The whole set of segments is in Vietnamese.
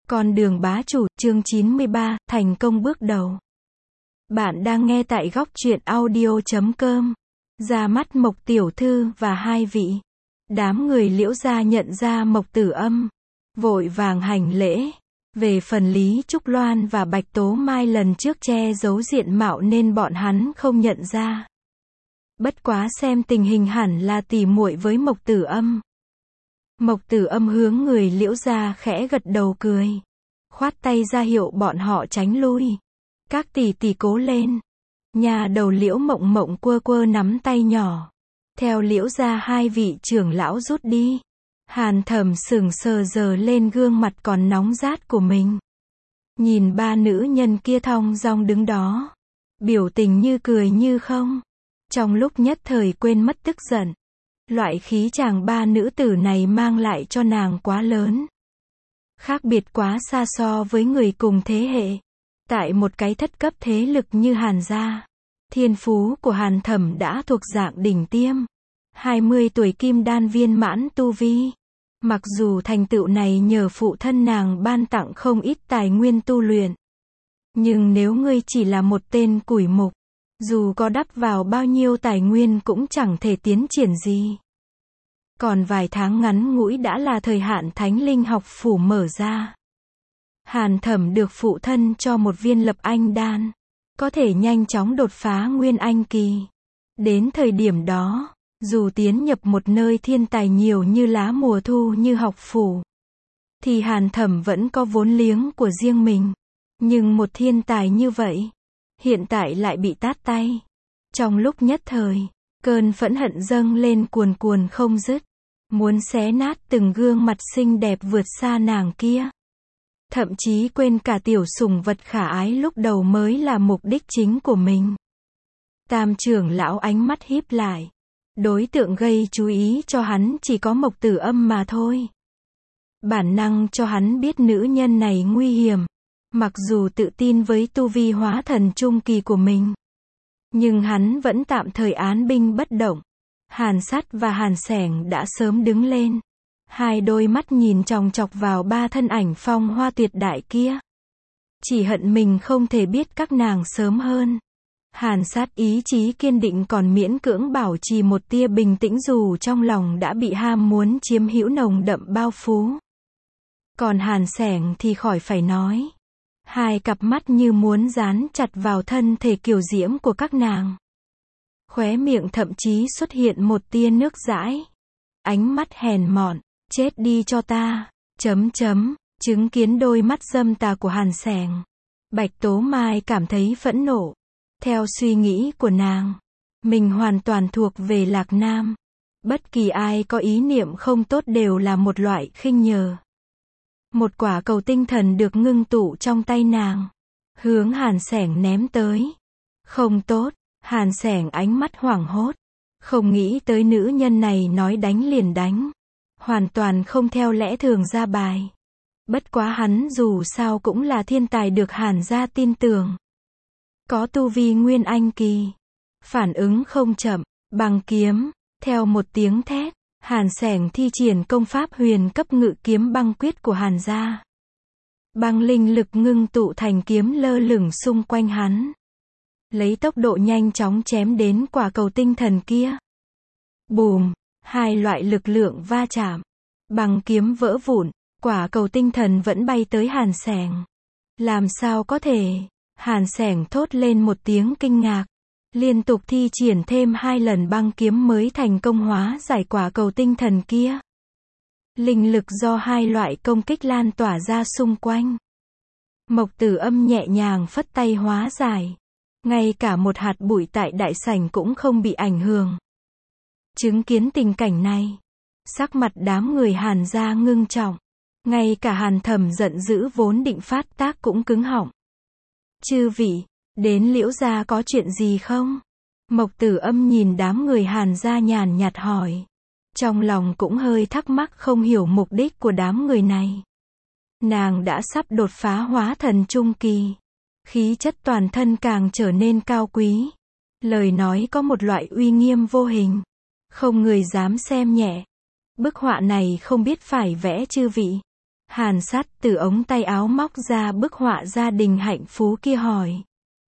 Con đường bá chủ, chương 93, thành công bước đầu. Bạn đang nghe tại góc truyện audio.com. Ra mắt Mộc tiểu thư và hai vị. Đám người Liễu gia nhận ra Mộc Tử Âm, vội vàng hành lễ. Về phần Lý Trúc Loan và Bạch Tố Mai lần trước che giấu diện mạo nên bọn hắn không nhận ra. Bất quá xem tình hình hẳn là tỉ muội với Mộc Tử Âm. Mộc Tử Âm hướng người Liễu gia khẽ gật đầu cười, khoát tay ra hiệu bọn họ tránh lui. Các tỷ tỷ cố lên. Nhà đầu Liễu Mộng Mộng quơ quơ nắm tay nhỏ, theo Liễu gia hai vị trưởng lão rút đi. Hàn Thẩm sững sờ giờ lên gương mặt còn nóng rát của mình, nhìn ba nữ nhân kia thong dong đứng đó, biểu tình như cười như không, trong lúc nhất thời quên mất tức giận. Loại khí chàng ba nữ tử này mang lại cho nàng quá lớn, khác biệt quá xa so với người cùng thế hệ. Tại một cái thất cấp thế lực như Hàn gia, thiên phú của Hàn Thẩm đã thuộc dạng đỉnh tiêm, 20 tuổi kim đan viên mãn tu vi. Mặc dù thành tựu này nhờ phụ thân nàng ban tặng không ít tài nguyên tu luyện, nhưng nếu ngươi chỉ là một tên củi mục, dù có đắp vào bao nhiêu tài nguyên cũng chẳng thể tiến triển gì. Còn vài tháng ngắn ngủi đã là thời hạn Thánh Linh học phủ mở ra. Hàn Thẩm được phụ thân cho một viên lập anh đan, có thể nhanh chóng đột phá nguyên anh kỳ. Đến thời điểm đó, dù tiến nhập một nơi thiên tài nhiều như lá mùa thu như học phủ, thì Hàn Thẩm vẫn có vốn liếng của riêng mình. Nhưng một thiên tài như vậy, hiện tại lại bị tát tay. Trong lúc nhất thời, cơn phẫn hận dâng lên cuồn cuồn không dứt, muốn xé nát từng gương mặt xinh đẹp vượt xa nàng kia. Thậm chí quên cả tiểu sủng vật khả ái lúc đầu mới là mục đích chính của mình. Tam trưởng lão ánh mắt híp lại. Đối tượng gây chú ý cho hắn chỉ có Mộc Tử Âm mà thôi. Bản năng cho hắn biết nữ nhân này nguy hiểm. Mặc dù tự tin với tu vi hóa thần trung kỳ của mình, nhưng hắn vẫn tạm thời án binh bất động. Hàn Sắt và Hàn Sẻng đã sớm đứng lên, hai đôi mắt nhìn chòng chọc vào ba thân ảnh phong hoa tuyệt đại kia. Chỉ hận mình không thể biết các nàng sớm hơn. Hàn Sát ý chí kiên định còn miễn cưỡng bảo trì một tia bình tĩnh dù trong lòng đã bị ham muốn chiếm hữu nồng đậm bao phủ. Còn Hàn Sẻng thì khỏi phải nói. Hai cặp mắt như muốn dán chặt vào thân thể kiều diễm của các nàng. Khóe miệng thậm chí xuất hiện một tia nước dãi. Ánh mắt hèn mọn, chết đi cho ta, ... Chứng kiến đôi mắt dâm tà của Hàn Sẻng, Bạch Tố Mai cảm thấy phẫn nộ. Theo suy nghĩ của nàng, mình hoàn toàn thuộc về Lạc Nam. Bất kỳ ai có ý niệm không tốt đều là một loại khinh nhờ. Một quả cầu tinh thần được ngưng tụ trong tay nàng, hướng Hàn Sẻng ném tới. Không tốt. Hàn Sẻng ánh mắt hoảng hốt, không nghĩ tới nữ nhân này nói đánh liền đánh, hoàn toàn không theo lẽ thường ra bài. Bất quá hắn dù sao cũng là thiên tài được Hàn gia tin tưởng, có tu vi nguyên anh kỳ, phản ứng không chậm. Bằng kiếm, theo một tiếng thét, Hàn Sẻng thi triển công pháp huyền cấp ngự kiếm băng quyết của Hàn gia. Băng linh lực ngưng tụ thành kiếm lơ lửng xung quanh hắn, lấy tốc độ nhanh chóng chém đến quả cầu tinh thần kia. Bùm, hai loại lực lượng va chạm, băng kiếm vỡ vụn, quả cầu tinh thần vẫn bay tới Hàn Sẻng. Làm sao có thể? Hàn Sẻng thốt lên một tiếng kinh ngạc, liên tục thi triển thêm 2 lần băng kiếm mới thành công hóa giải quả cầu tinh thần kia. Linh lực do hai loại công kích lan tỏa ra xung quanh. Mộc Tử Âm nhẹ nhàng phất tay hóa giải, ngay cả một hạt bụi tại đại sảnh cũng không bị ảnh hưởng. Chứng kiến tình cảnh này, sắc mặt đám người Hàn gia ngưng trọng, ngay cả Hàn Thẩm giận dữ vốn định phát tác cũng cứng họng. Chư vị, đến Liễu gia có chuyện gì không? Mộc Tử Âm nhìn đám người Hàn gia nhàn nhạt hỏi. Trong lòng cũng hơi thắc mắc không hiểu mục đích của đám người này. Nàng đã sắp đột phá hóa thần trung kỳ, khí chất toàn thân càng trở nên cao quý. Lời nói có một loại uy nghiêm vô hình, không người dám xem nhẹ. Bức họa này không biết phải vẽ chư vị. Hàn Sắt từ ống tay áo móc ra bức họa gia đình hạnh phú kia hỏi.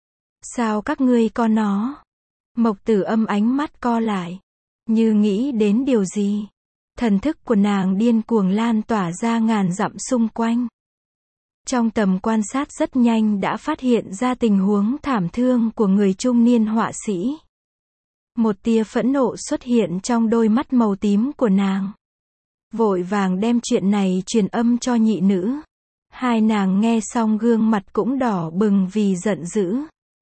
Sao các ngươi có nó? Mộc Tử Âm ánh mắt co lại, như nghĩ đến điều gì. Thần thức của nàng điên cuồng lan tỏa ra ngàn dặm xung quanh. Trong tầm quan sát rất nhanh đã phát hiện ra tình huống thảm thương của người trung niên họa sĩ. Một tia phẫn nộ xuất hiện trong đôi mắt màu tím của nàng. Vội vàng đem chuyện này truyền âm cho nhị nữ. Hai nàng nghe xong gương mặt cũng đỏ bừng vì giận dữ.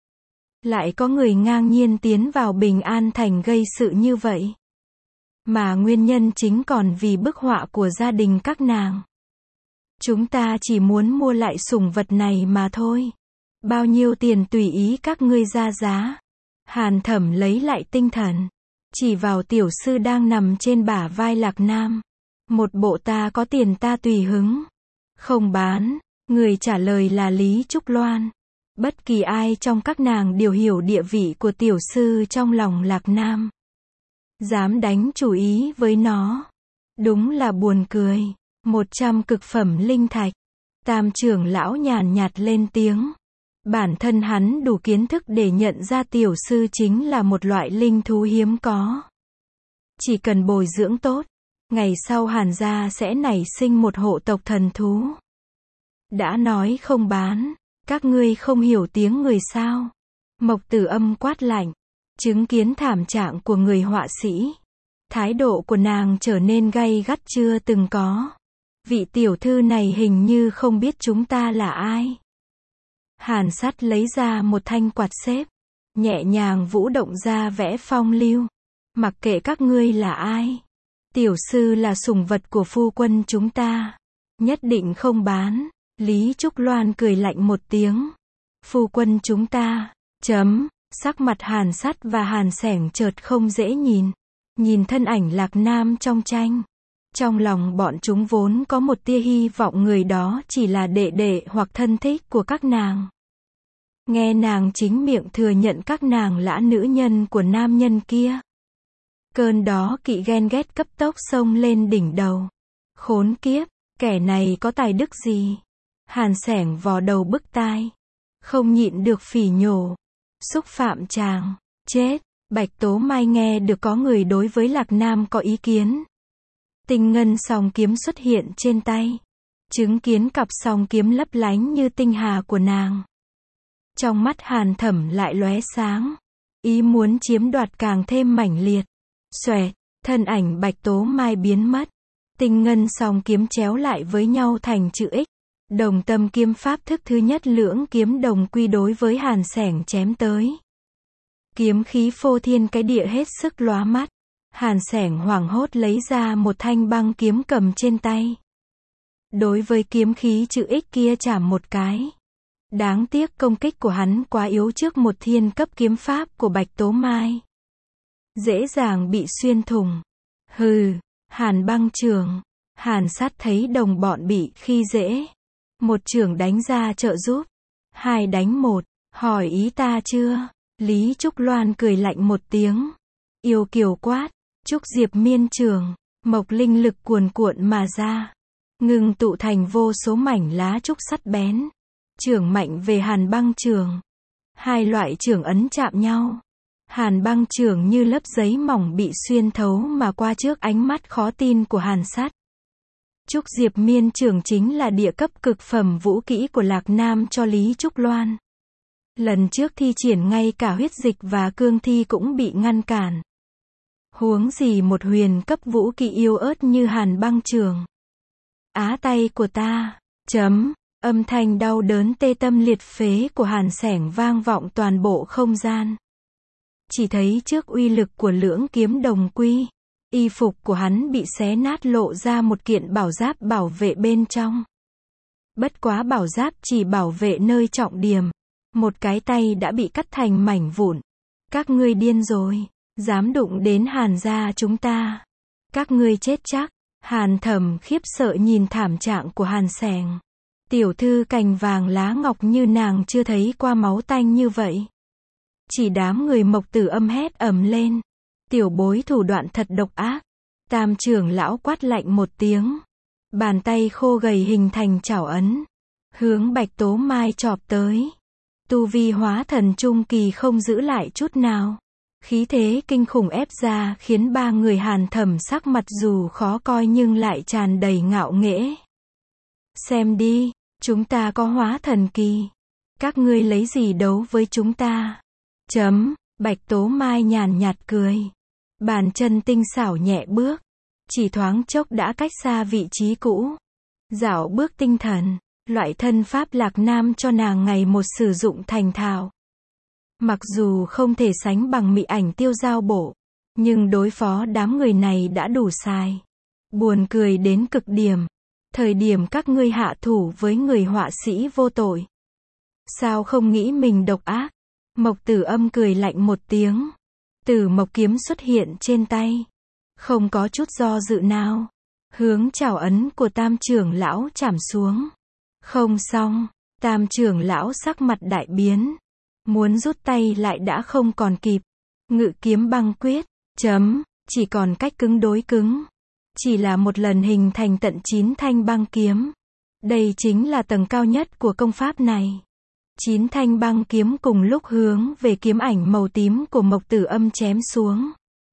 Lại có người ngang nhiên tiến vào Bình An Thành gây sự như vậy. Mà nguyên nhân chính còn vì bức họa của gia đình các nàng. Chúng ta chỉ muốn mua lại sủng vật này mà thôi. Bao nhiêu tiền tùy ý các ngươi ra giá. Hàn Thẩm lấy lại tinh thần. Chỉ vào tiểu sư đang nằm trên bả vai Lạc Nam. Một bộ ta có tiền ta tùy hứng. Không bán. Người trả lời là Lý Trúc Loan. Bất kỳ ai trong các nàng đều hiểu địa vị của tiểu sư trong lòng Lạc Nam. Dám đánh chủ ý với nó. Đúng là buồn cười. 100 cực phẩm linh thạch. Tam trưởng lão nhàn nhạt lên tiếng. Bản thân hắn đủ kiến thức để nhận ra tiểu sư chính là một loại linh thú hiếm có. Chỉ cần bồi dưỡng tốt, ngày sau Hàn gia sẽ nảy sinh một hộ tộc thần thú. Đã nói không bán, các ngươi không hiểu tiếng người sao? Mộc Tử Âm quát lạnh, chứng kiến thảm trạng của người họa sĩ. Thái độ của nàng trở nên gay gắt chưa từng có. Vị tiểu thư này hình như không biết chúng ta là ai. Hàn Sắt lấy ra một thanh quạt xếp, nhẹ nhàng vũ động ra vẽ phong lưu. Mặc kệ các ngươi là ai. Tiểu sư là sủng vật của phu quân chúng ta. Nhất định không bán. Lý Trúc Loan cười lạnh một tiếng. Phu quân chúng ta. Sắc mặt Hàn Sắt và Hàn Sẻng chợt không dễ nhìn. Nhìn thân ảnh Lạc Nam trong tranh. Trong lòng bọn chúng vốn có một tia hy vọng người đó chỉ là đệ đệ hoặc thân thích của các nàng. Nghe nàng chính miệng thừa nhận các nàng là nữ nhân của nam nhân kia. Cơn đó kỵ ghen ghét cấp tốc xông lên đỉnh đầu. Khốn kiếp, kẻ này có tài đức gì? Hàn Sẻng vò đầu bứt tai. Không nhịn được phỉ nhổ. Xúc phạm chàng. Chết. Bạch Tố Mai nghe được có người đối với Lạc Nam có ý kiến. Tinh ngân song kiếm xuất hiện trên tay. Chứng kiến cặp song kiếm lấp lánh như tinh hà của nàng. Trong mắt Hàn Thẩm lại lóe sáng. Ý muốn chiếm đoạt càng thêm mãnh liệt. Xoẹt, thân ảnh Bạch Tố Mai biến mất. Tinh ngân song kiếm chéo lại với nhau thành chữ X. Đồng tâm kiếm pháp thức thứ nhất lưỡng kiếm đồng quy đối với Hàn Sẻng chém tới. Kiếm khí phô thiên cái địa hết sức lóa mắt. Hàn Sẻng hoảng hốt lấy ra một thanh băng kiếm cầm trên tay. Đối với kiếm khí chữ X kia chảm một cái. Đáng tiếc công kích của hắn quá yếu trước một thiên cấp kiếm pháp của Bạch Tố Mai. Dễ dàng bị xuyên thủng. Hừ, Hàn băng trường. Hàn Sắt thấy đồng bọn bị khi dễ. Một trường đánh ra trợ giúp. 2 đánh 1, hỏi ý ta chưa? Lý Trúc Loan cười lạnh một tiếng. Yêu kiều quát. Trúc Diệp miên trường. Mộc linh lực cuồn cuộn mà ra. Ngừng tụ thành vô số mảnh lá trúc sắt bén. Trường mạnh về Hàn băng trường. Hai loại trường ấn chạm nhau. Hàn băng trường như lớp giấy mỏng bị xuyên thấu mà qua trước ánh mắt khó tin của Hàn Sắt. Trúc Diệp miên trường chính là địa cấp cực phẩm vũ kỹ của Lạc Nam cho Lý Trúc Loan. Lần trước thi triển ngay cả huyết dịch và cương thi cũng bị ngăn cản. Huống gì một huyền cấp vũ kỹ yếu ớt như Hàn băng trường. Á tay của ta. Âm thanh đau đớn tê tâm liệt phế của Hàn Sẻng vang vọng toàn bộ không gian. Chỉ thấy trước uy lực của lưỡng kiếm đồng quy, y phục của hắn bị xé nát lộ ra một kiện bảo giáp bảo vệ bên trong. Bất quá bảo giáp chỉ bảo vệ nơi trọng điểm. Một cái tay đã bị cắt thành mảnh vụn. Các ngươi điên rồi. Dám đụng đến Hàn gia chúng ta. Các ngươi chết chắc. Hàn Thẩm khiếp sợ nhìn thảm trạng của Hàn Sẻng. Tiểu thư cành vàng lá ngọc như nàng chưa thấy qua máu tanh như vậy. Chỉ đám người Mộc Tử Âm hét ầm lên. Tiểu bối thủ đoạn thật độc ác. Tam trưởng lão quát lạnh một tiếng. Bàn tay khô gầy hình thành chảo ấn, hướng Bạch Tố Mai chộp tới. Tu vi hóa thần trung kỳ không giữ lại chút nào. Khí thế kinh khủng ép ra khiến ba người Hàn Thẩm sắc mặt dù khó coi nhưng lại tràn đầy ngạo nghễ. Xem đi, chúng ta có hóa thần kỳ. Các ngươi lấy gì đấu với chúng ta? Bạch Tố Mai nhàn nhạt cười. Bàn chân tinh xảo nhẹ bước. Chỉ thoáng chốc đã cách xa vị trí cũ. Dạo bước tinh thần. Loại thân pháp Lạc Nam cho nàng ngày một sử dụng thành thạo. Mặc dù không thể sánh bằng mị ảnh tiêu giao bộ, nhưng đối phó đám người này đã đủ sai. Buồn cười đến cực điểm. Thời điểm các ngươi hạ thủ với người họa sĩ vô tội. Sao không nghĩ mình độc ác? Mộc Tử Âm cười lạnh một tiếng. Tử Mộc kiếm xuất hiện trên tay. Không có chút do dự nào. Hướng chảo ấn của Tam trưởng lão chạm xuống. Không xong, Tam trưởng lão sắc mặt đại biến. Muốn rút tay lại đã không còn kịp. Ngự kiếm băng quyết. Chỉ còn cách cứng đối cứng. Chỉ là một lần hình thành tận 9 thanh băng kiếm. Đây chính là tầng cao nhất của công pháp này. 9 thanh băng kiếm cùng lúc hướng về kiếm ảnh màu tím của Mộc Tử Âm chém xuống.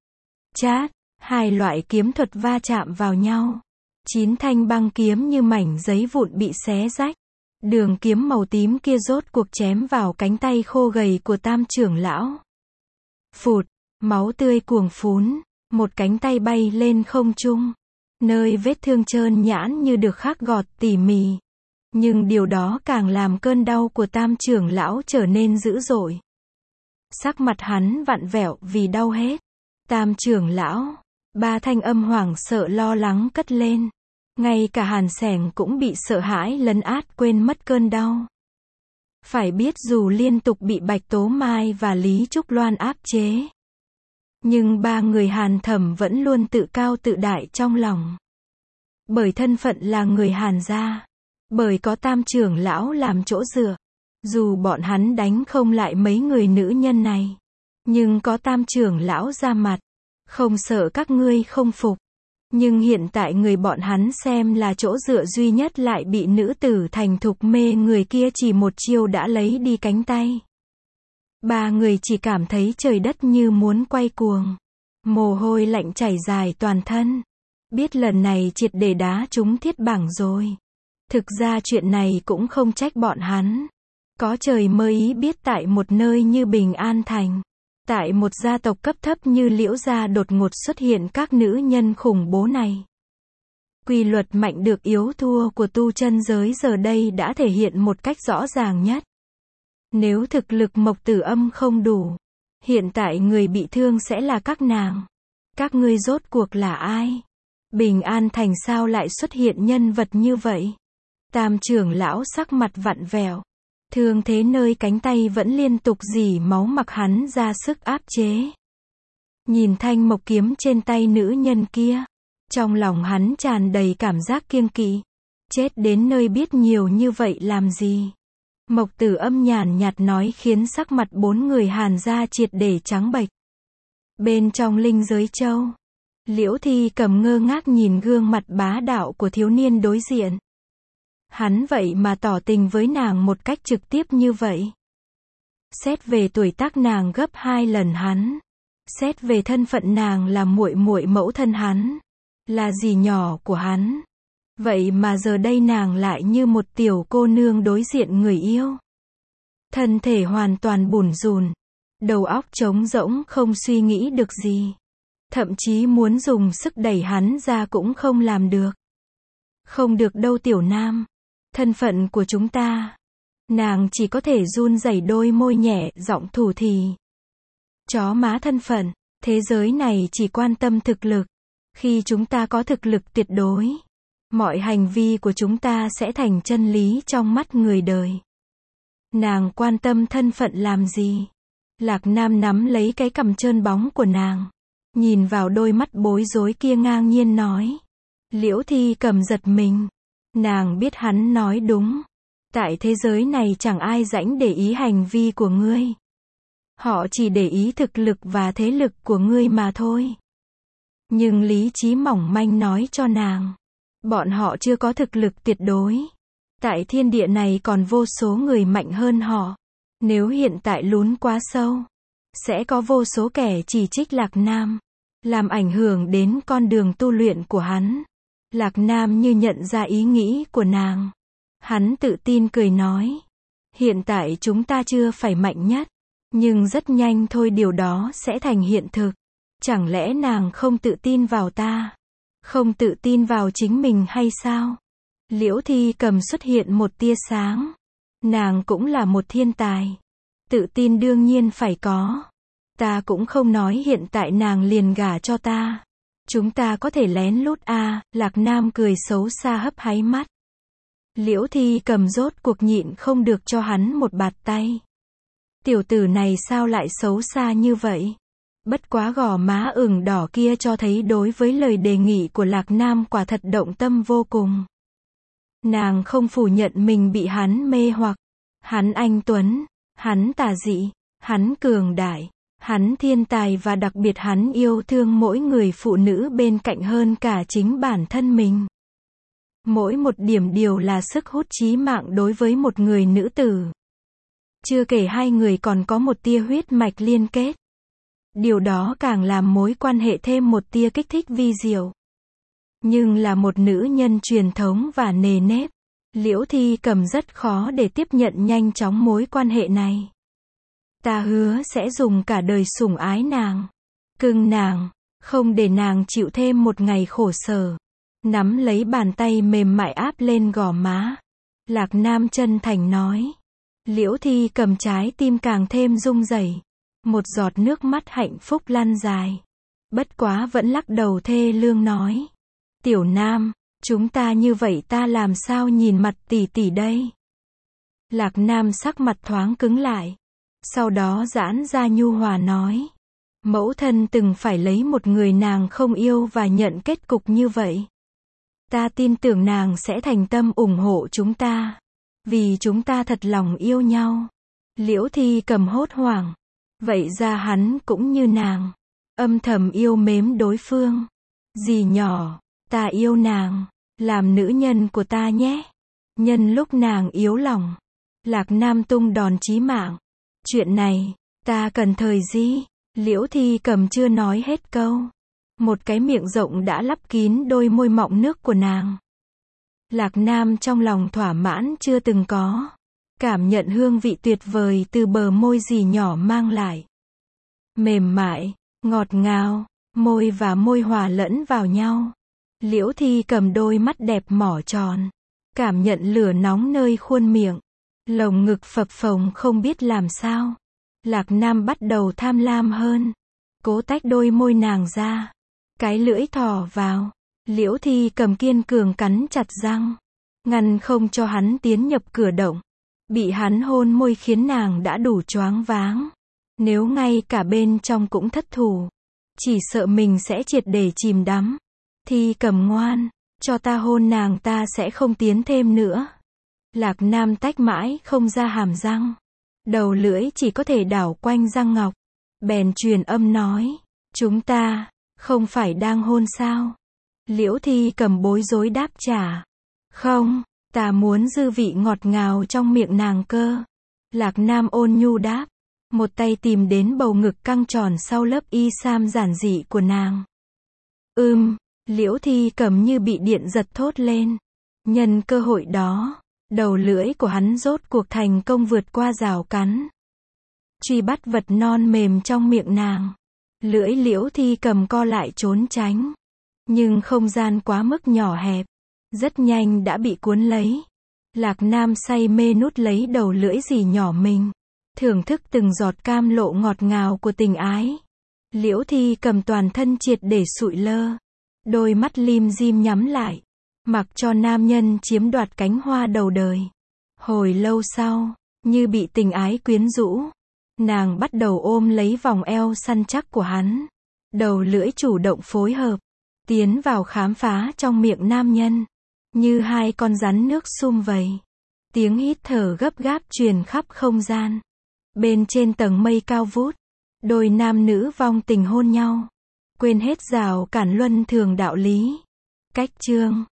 Chát, hai loại kiếm thuật va chạm vào nhau. 9 thanh băng kiếm như mảnh giấy vụn bị xé rách. Đường kiếm màu tím kia rốt cuộc chém vào cánh tay khô gầy của Tam trưởng lão. Phụt, máu tươi cuồng phún, một cánh tay bay lên không trung. Nơi vết thương trơn nhãn như được khắc gọt tỉ mỉ. Nhưng điều đó càng làm cơn đau của Tam trưởng lão trở nên dữ dội. Sắc mặt hắn vặn vẹo vì đau hết. Tam trưởng lão, ba thanh âm hoảng sợ lo lắng cất lên. Ngay cả Hàn Sẻng cũng bị sợ hãi lấn át quên mất cơn đau. Phải biết dù liên tục bị Bạch Tố Mai và Lý Trúc Loan áp chế, nhưng ba người Hàn Thẩm vẫn luôn tự cao tự đại trong lòng. Bởi thân phận là người Hàn gia, bởi có Tam trưởng lão làm chỗ dựa, dù bọn hắn đánh không lại mấy người nữ nhân này, nhưng có Tam trưởng lão ra mặt, không sợ các ngươi không phục. Nhưng hiện tại người bọn hắn xem là chỗ dựa duy nhất lại bị nữ tử thành thục mê người kia chỉ một chiêu đã lấy đi cánh tay. Ba người chỉ cảm thấy trời đất như muốn quay cuồng. Mồ hôi lạnh chảy dài toàn thân. Biết lần này triệt để đá trúng thiết bảng rồi. Thực ra chuyện này cũng không trách bọn hắn. Có trời mới ý biết tại một nơi như Bình An Thành. Tại một gia tộc cấp thấp như Liễu gia đột ngột xuất hiện các nữ nhân khủng bố này. Quy luật mạnh được yếu thua của tu chân giới giờ đây đã thể hiện một cách rõ ràng nhất. Nếu thực lực Mộc Tử Âm không đủ, hiện tại người bị thương sẽ là các nàng. Các ngươi rốt cuộc là ai? Bình An Thành sao lại xuất hiện nhân vật như vậy? Tam trưởng lão sắc mặt vặn vẹo. Thương thế nơi cánh tay vẫn liên tục rỉ máu mặc hắn ra sức áp chế. Nhìn thanh mộc kiếm trên tay nữ nhân kia, trong lòng hắn tràn đầy cảm giác kiêng kỵ. Chết đến nơi biết nhiều như vậy làm gì? Mộc Tử Âm nhàn nhạt nói khiến sắc mặt bốn người Hàn gia triệt để trắng bệch. Bên trong linh giới châu, Liễu Thi Cầm ngơ ngác nhìn gương mặt bá đạo của thiếu niên đối diện. Hắn vậy mà tỏ tình với nàng một cách trực tiếp như vậy. Xét về tuổi tác nàng gấp 2 lần hắn. Xét về thân phận nàng là muội muội mẫu thân hắn. Là dì nhỏ của hắn. Vậy mà giờ đây nàng lại như một tiểu cô nương đối diện người yêu. Thân thể hoàn toàn bủn rủn. Đầu óc trống rỗng không suy nghĩ được gì. Thậm chí muốn dùng sức đẩy hắn ra cũng không làm được. Không được đâu tiểu nam. Thân phận của chúng ta. Nàng chỉ có thể run rẩy đôi môi nhẹ giọng thủ thỉ. Chó má thân phận. Thế giới này chỉ quan tâm thực lực. Khi chúng ta có thực lực tuyệt đối, mọi hành vi của chúng ta sẽ thành chân lý trong mắt người đời. Nàng quan tâm thân phận làm gì? Lạc Nam nắm lấy cái cằm trơn bóng của nàng. Nhìn vào đôi mắt bối rối kia ngang nhiên nói. Liễu Thi Cầm giật mình. Nàng biết hắn nói đúng. Tại thế giới này chẳng ai rảnh để ý hành vi của ngươi. Họ chỉ để ý thực lực và thế lực của ngươi mà thôi. Nhưng lý trí mỏng manh nói cho nàng. Bọn họ chưa có thực lực tuyệt đối. Tại thiên địa này còn vô số người mạnh hơn họ. Nếu hiện tại lún quá sâu, sẽ có vô số kẻ chỉ trích Lạc Nam, làm ảnh hưởng đến con đường tu luyện của hắn. Lạc Nam như nhận ra ý nghĩ của nàng. Hắn tự tin cười nói. Hiện tại chúng ta chưa phải mạnh nhất. Nhưng rất nhanh thôi điều đó sẽ thành hiện thực. Chẳng lẽ nàng không tự tin vào ta? Không tự tin vào chính mình hay sao? Liễu Thi Cầm xuất hiện một tia sáng. Nàng cũng là một thiên tài. Tự tin đương nhiên phải có. Ta cũng không nói hiện tại nàng liền gả cho ta. Chúng ta có thể lén lút à, Lạc Nam cười xấu xa hấp háy mắt. Liễu Thi Cầm rốt cuộc nhịn không được cho hắn một bạt tay. Tiểu tử này sao lại xấu xa như vậy? Bất quá gò má ửng đỏ kia cho thấy đối với lời đề nghị của Lạc Nam quả thật động tâm vô cùng. Nàng không phủ nhận mình bị hắn mê hoặc. Hắn anh tuấn, hắn tà dị, hắn cường đại, hắn thiên tài và đặc biệt hắn yêu thương mỗi người phụ nữ bên cạnh hơn cả chính bản thân mình. Mỗi một điểm đều là sức hút chí mạng đối với một người nữ tử. Chưa kể hai người còn có một tia huyết mạch liên kết. Điều đó càng làm mối quan hệ thêm một tia kích thích vi diệu. Nhưng là một nữ nhân truyền thống và nề nếp, Liễu Thi Cầm rất khó để tiếp nhận nhanh chóng mối quan hệ này. Ta hứa sẽ dùng cả đời sủng ái nàng, cưng nàng, không để nàng chịu thêm một ngày khổ sở. Nắm lấy bàn tay mềm mại áp lên gò má. Lạc Nam chân thành nói. Liễu Thi Cầm trái tim càng thêm rung rẩy. Một giọt nước mắt hạnh phúc lăn dài. Bất quá vẫn lắc đầu thê lương nói. Tiểu Nam, chúng ta như vậy ta làm sao nhìn mặt tỷ tỷ đây? Lạc Nam sắc mặt thoáng cứng lại. Sau đó giãn ra nhu hòa nói. Mẫu thân từng phải lấy một người nàng không yêu và nhận kết cục như vậy. Ta tin tưởng nàng sẽ thành tâm ủng hộ chúng ta. Vì chúng ta thật lòng yêu nhau. Liễu Thi Cầm hốt hoảng. Vậy ra hắn cũng như nàng. Âm thầm yêu mến đối phương. Dì nhỏ, ta yêu nàng. Làm nữ nhân của ta nhé. Nhân lúc nàng yếu lòng. Lạc Nam tung đòn chí mạng. Chuyện này, ta cần thời gì? Liễu Thi Cầm chưa nói hết câu. Một cái miệng rộng đã lấp kín đôi môi mọng nước của nàng. Lạc Nam trong lòng thỏa mãn chưa từng có. Cảm nhận hương vị tuyệt vời từ bờ môi dì nhỏ mang lại. Mềm mại, ngọt ngào, môi và môi hòa lẫn vào nhau. Liễu Thi Cầm đôi mắt đẹp mỏ tròn. Cảm nhận lửa nóng nơi khuôn miệng. Lồng ngực phập phồng không biết làm sao. Lạc Nam bắt đầu tham lam hơn. Cố tách đôi môi nàng ra. Cái lưỡi thò vào. Liễu Thi Cầm kiên cường cắn chặt răng. Ngăn không cho hắn tiến nhập cửa động. Bị hắn hôn môi khiến nàng đã đủ choáng váng. Nếu ngay cả bên trong cũng thất thủ. Chỉ sợ mình sẽ triệt để chìm đắm. Thi Cầm ngoan. Cho ta hôn nàng ta sẽ không tiến thêm nữa. Lạc Nam tách mãi không ra hàm răng. Đầu lưỡi chỉ có thể đảo quanh răng ngọc. Bèn truyền âm nói. Chúng ta, không phải đang hôn sao? Liễu Thi Cầm bối rối đáp trả. Không, ta muốn dư vị ngọt ngào trong miệng nàng cơ. Lạc Nam ôn nhu đáp. Một tay tìm đến bầu ngực căng tròn sau lớp y sam giản dị của nàng. Liễu Thi Cầm như bị điện giật thốt lên. Nhân cơ hội đó, đầu lưỡi của hắn rốt cuộc thành công vượt qua rào cắn. Truy bắt vật non mềm trong miệng nàng. Lưỡi Liễu Thi Cầm co lại trốn tránh. Nhưng không gian quá mức nhỏ hẹp. Rất nhanh đã bị cuốn lấy. Lạc Nam say mê nút lấy đầu lưỡi dì nhỏ mình. Thưởng thức từng giọt cam lộ ngọt ngào của tình ái. Liễu Thi Cầm toàn thân triệt để sụi lơ. Đôi mắt lim dim nhắm lại. Mặc cho nam nhân chiếm đoạt cánh hoa đầu đời. Hồi lâu sau, như bị tình ái quyến rũ. Nàng bắt đầu ôm lấy vòng eo săn chắc của hắn. Đầu lưỡi chủ động phối hợp. Tiến vào khám phá trong miệng nam nhân. Như hai con rắn nước sum vầy. Tiếng hít thở gấp gáp truyền khắp không gian. Bên trên tầng mây cao vút. Đôi nam nữ vong tình hôn nhau. Quên hết rào cản luân thường đạo lý. Cách chương